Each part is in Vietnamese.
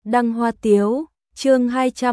Đăng Hoa Tiếu, chương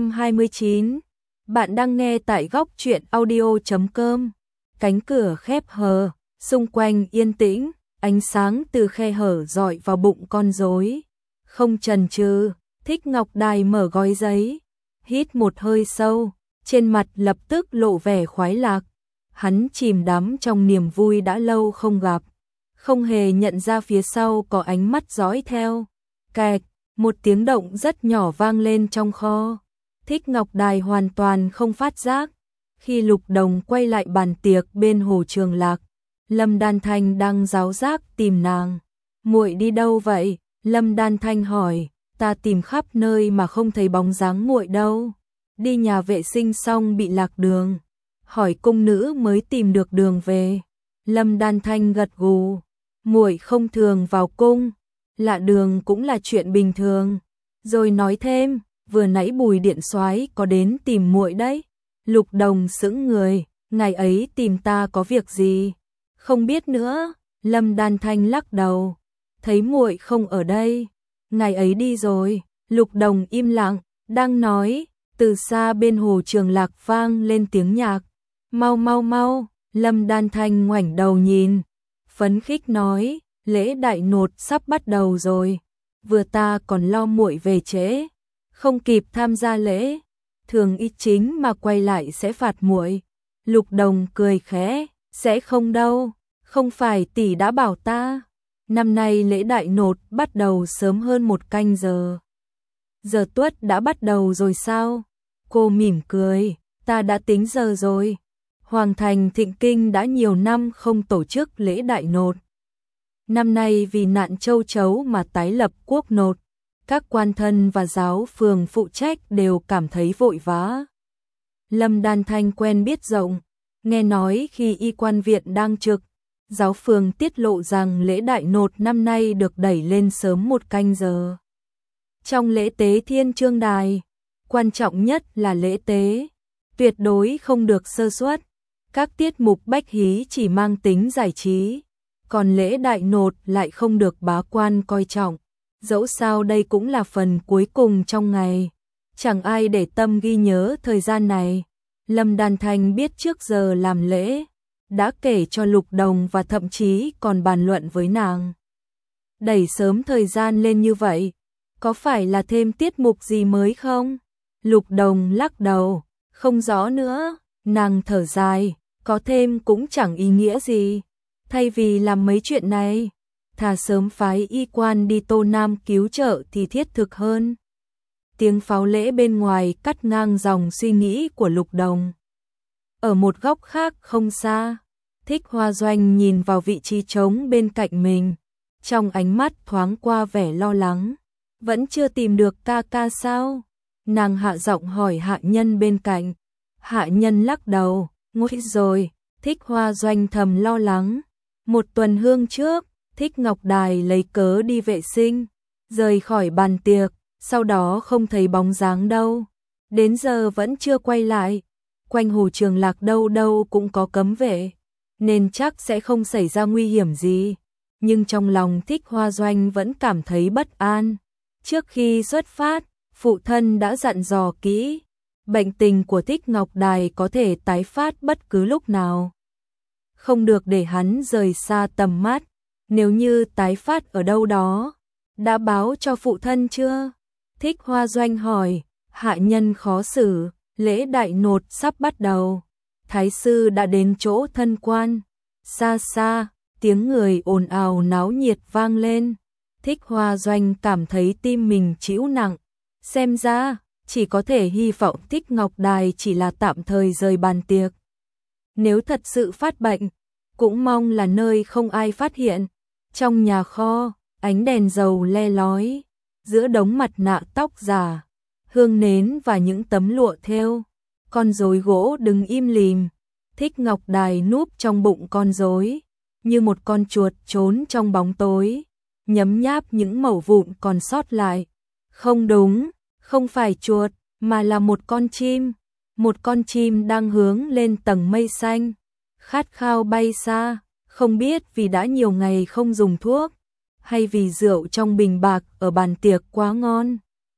229. Bạn đang nghe tại góc truyện audio.com. Cánh cửa khép hờ, xung quanh yên tĩnh, ánh sáng từ khe hở dọi vào bụng con rối. Không chần chừ, Thích Ngọc Đài mở gói giấy, hít một hơi sâu, trên mặt lập tức lộ vẻ khoái lạc. Hắn chìm đắm trong niềm vui đã lâu không gặp, không hề nhận ra phía sau có ánh mắt dõi theo. Kẹt, một tiếng động rất nhỏ vang lên trong kho. Thích Ngọc Đài hoàn toàn không phát giác. Khi Lục Đồng quay lại bàn tiệc bên Hồ Trường Lạc, Lâm Đan Thanh đang giáo giác tìm nàng. "Muội đi đâu vậy?" Lâm Đan Thanh hỏi. "Ta tìm khắp nơi mà không thấy bóng dáng muội đâu. Đi nhà vệ sinh xong bị lạc đường, hỏi cung nữ mới tìm được đường về." Lâm Đan Thanh gật gù. "Muội không thường vào cung, lạ đường cũng là chuyện bình thường." Rồi nói thêm, "Vừa nãy Bùi Điện Soái có đến tìm muội đấy." Lục Đồng sững người, "Ngày ấy tìm ta có việc gì?" "Không biết nữa." Lâm Đan Thanh lắc đầu. "Thấy muội không ở đây." "Ngày ấy đi rồi." Lục Đồng im lặng, đang nói, từ xa bên Hồ Trường Lạc vang lên tiếng nhạc. "Mau mau mau." Lâm Đan Thanh ngoảnh đầu nhìn, phấn khích nói, "Lễ đại nột sắp bắt đầu rồi. Vừa ta còn lo muội về trễ, không kịp tham gia lễ. Thường y chính mà quay lại sẽ phạt muội." Lục Đồng cười khẽ, "Sẽ không đâu, không phải tỷ đã bảo ta. Năm nay lễ đại nột bắt đầu sớm hơn 1 canh giờ." "Giờ tuất đã bắt đầu rồi sao?" Cô mỉm cười, "Ta đã tính giờ rồi. Hoàng thành Thịnh Kinh đã nhiều năm không tổ chức lễ đại nột. Năm nay vì nạn châu chấu mà tái lập quốc nột, các quan thân và giáo phường phụ trách đều cảm thấy vội vã." Lâm Đan Thanh quen biết rộng, nghe nói khi y quan viện đang trực, giáo phường tiết lộ rằng lễ đại nột năm nay được đẩy lên sớm 1 canh giờ. Trong lễ tế Thiên Chương Đài, quan trọng nhất là lễ tế, tuyệt đối không được sơ suất. Các tiết mục bách hí chỉ mang tính giải trí, còn lễ đại nột lại không được bá quan coi trọng. Dẫu sao đây cũng là phần cuối cùng trong ngày, chẳng ai để tâm ghi nhớ thời gian này. Lâm Đan Thanh biết trước giờ làm lễ, đã kể cho Lục Đồng và thậm chí còn bàn luận với nàng. Đẩy sớm thời gian lên như vậy, có phải là thêm tiết mục gì mới không? Lục Đồng lắc đầu, không rõ nữa. Nàng thở dài, có thêm cũng chẳng ý nghĩa gì. Thay vì làm mấy chuyện này, thà sớm phái y quan đi Tô Nam cứu trợ thì thiết thực hơn. Tiếng pháo lễ bên ngoài cắt ngang dòng suy nghĩ của Lục Đồng. Ở một góc khác không xa, Thích Hoa Doanh nhìn vào vị trí trống bên cạnh mình, trong ánh mắt thoáng qua vẻ lo lắng. "Vẫn chưa tìm được ca ca sao?" Nàng hạ giọng hỏi hạ nhân bên cạnh. Hạ nhân lắc đầu, "Nguội rồi." Thích Hoa Doanh thầm lo lắng. 1 tuần hương trước, Thích Ngọc Đài lấy cớ đi vệ sinh, rời khỏi bàn tiệc, sau đó không thấy bóng dáng đâu. Đến giờ vẫn chưa quay lại. Quanh Hồ Trường Lạc đâu đâu cũng có cấm vệ, nên chắc sẽ không xảy ra nguy hiểm gì. Nhưng trong lòng Thích Hoa Doanh vẫn cảm thấy bất an. Trước khi xuất phát, phụ thân đã dặn dò kỹ, bệnh tình của Thích Ngọc Đài có thể tái phát bất cứ lúc nào. Không được để hắn rời xa tầm mắt. Nếu như tái phát ở đâu đó, đã báo cho phụ thân chưa? Thích Hoa Doanh hỏi. Hạ nhân khó xử, lễ đại nột sắp bắt đầu. Thái sư đã đến chỗ thân quan. Xa xa, tiếng người ồn ào náo nhiệt vang lên. Thích Hoa Doanh cảm thấy tim mình trĩu nặng. Xem ra, chỉ có thể hy vọng Thích Ngọc Đài chỉ là tạm thời rời bàn tiệc. Nếu thật sự phát bệnh, cũng mong là nơi không ai phát hiện. Trong nhà kho, ánh đèn dầu le lói, giữa đống mặt nạ tóc giả, hương nến và những tấm lụa thêu, con rối gỗ đứng im lìm. Thích Ngọc Đài núp trong bụng con rối, như một con chuột trốn trong bóng tối, nhấm nháp những mẩu vụn còn sót lại. Không đúng, không phải chuột, mà là một con chim. Một con chim đang hướng lên tầng mây xanh, khát khao bay xa, không biết vì đã nhiều ngày không dùng thuốc, hay vì rượu trong bình bạc ở bàn tiệc quá ngon,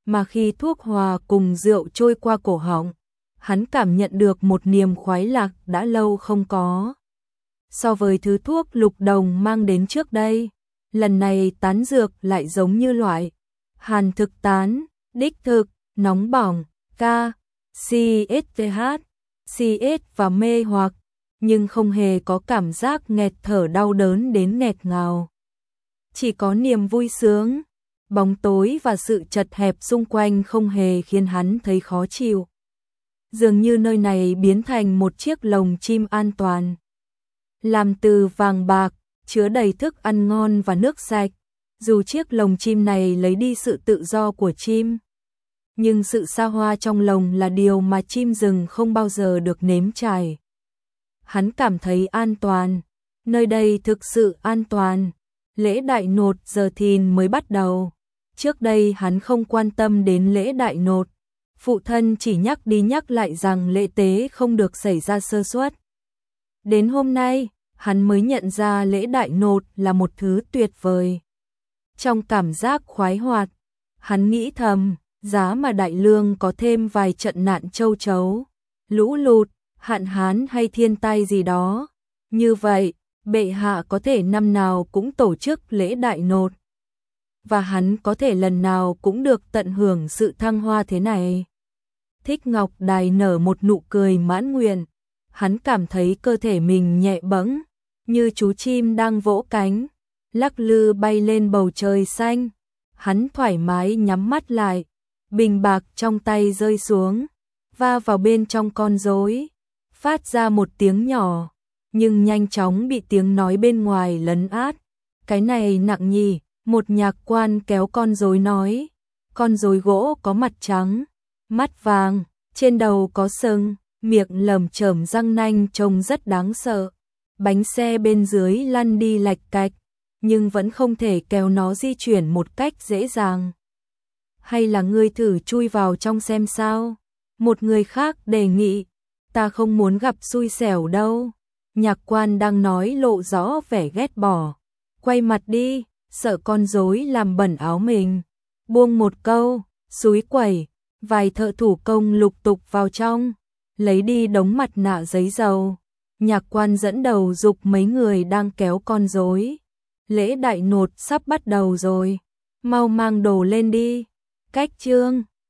mà khi thuốc hòa cùng rượu trôi qua cổ họng, hắn cảm nhận được một niềm khoái lạc đã lâu không có. So với thứ thuốc Lục Đồng mang đến trước đây, lần này tán dược lại giống như loại hàn thực tán, đích thực, nóng bỏng, CSTH, CS và mê hoặc, nhưng không hề có cảm giác nghẹt thở đau đớn đến nghẹt ngào. Chỉ có niềm vui sướng, bóng tối và sự chật hẹp xung quanh không hề khiến hắn thấy khó chịu. Dường như nơi này biến thành một chiếc lồng chim an toàn. Làm từ vàng bạc, chứa đầy thức ăn ngon và nước sạch. Dù chiếc lồng chim này lấy đi sự tự do của chim, nhưng sự xa hoa trong lồng là điều mà chim rừng không bao giờ được nếm trải. Hắn cảm thấy an toàn, nơi đây thực sự an toàn. Lễ đại nột giờ thìn mới bắt đầu. Trước đây hắn không quan tâm đến lễ đại nột. Phụ thân chỉ nhắc đi nhắc lại rằng lễ tế không được xảy ra sơ suất. Đến hôm nay, hắn mới nhận ra lễ đại nột là một thứ tuyệt vời. Trong cảm giác khoái hoạt, hắn nghĩ thầm, giá mà đại lương có thêm vài trận nạn châu chấu, lũ lụt, hạn hán hay thiên tai gì đó. Như vậy, bệ hạ có thể năm nào cũng tổ chức lễ đại nột. Và hắn có thể lần nào cũng được tận hưởng sự thăng hoa thế này. Thích Ngọc Đài nở một nụ cười mãn nguyện. Hắn cảm thấy cơ thể mình nhẹ bẫng, như chú chim đang vỗ cánh, lắc lư bay lên bầu trời xanh. Hắn thoải mái nhắm mắt lại, bình bạc trong tay rơi xuống, va vào bên trong con rối, phát ra một tiếng nhỏ, nhưng nhanh chóng bị tiếng nói bên ngoài lấn át. Cái này nặng nhỉ, một nhạc quan kéo con rối nói. Con rối gỗ có mặt trắng, mắt vàng, trên đầu có sừng, miệng lởm chởm răng nanh trông rất đáng sợ. Bánh xe bên dưới lăn đi lạch cạch, nhưng vẫn không thể kéo nó di chuyển một cách dễ dàng. Hay là ngươi thử chui vào trong xem sao? Một người khác đề nghị. Ta không muốn gặp xui xẻo đâu. Nhạc quan đang nói lộ rõ vẻ ghét bỏ. Quay mặt đi, sợ con rối làm bẩn áo mình. Buông một câu, xúi quẩy, vài thợ thủ công lục tục vào trong, lấy đi đống mặt nạ giấy dầu. Nhạc quan dẫn đầu giục mấy người đang kéo con rối. Lễ đại nột sắp bắt đầu rồi, mau mang đồ lên đi. Cách chương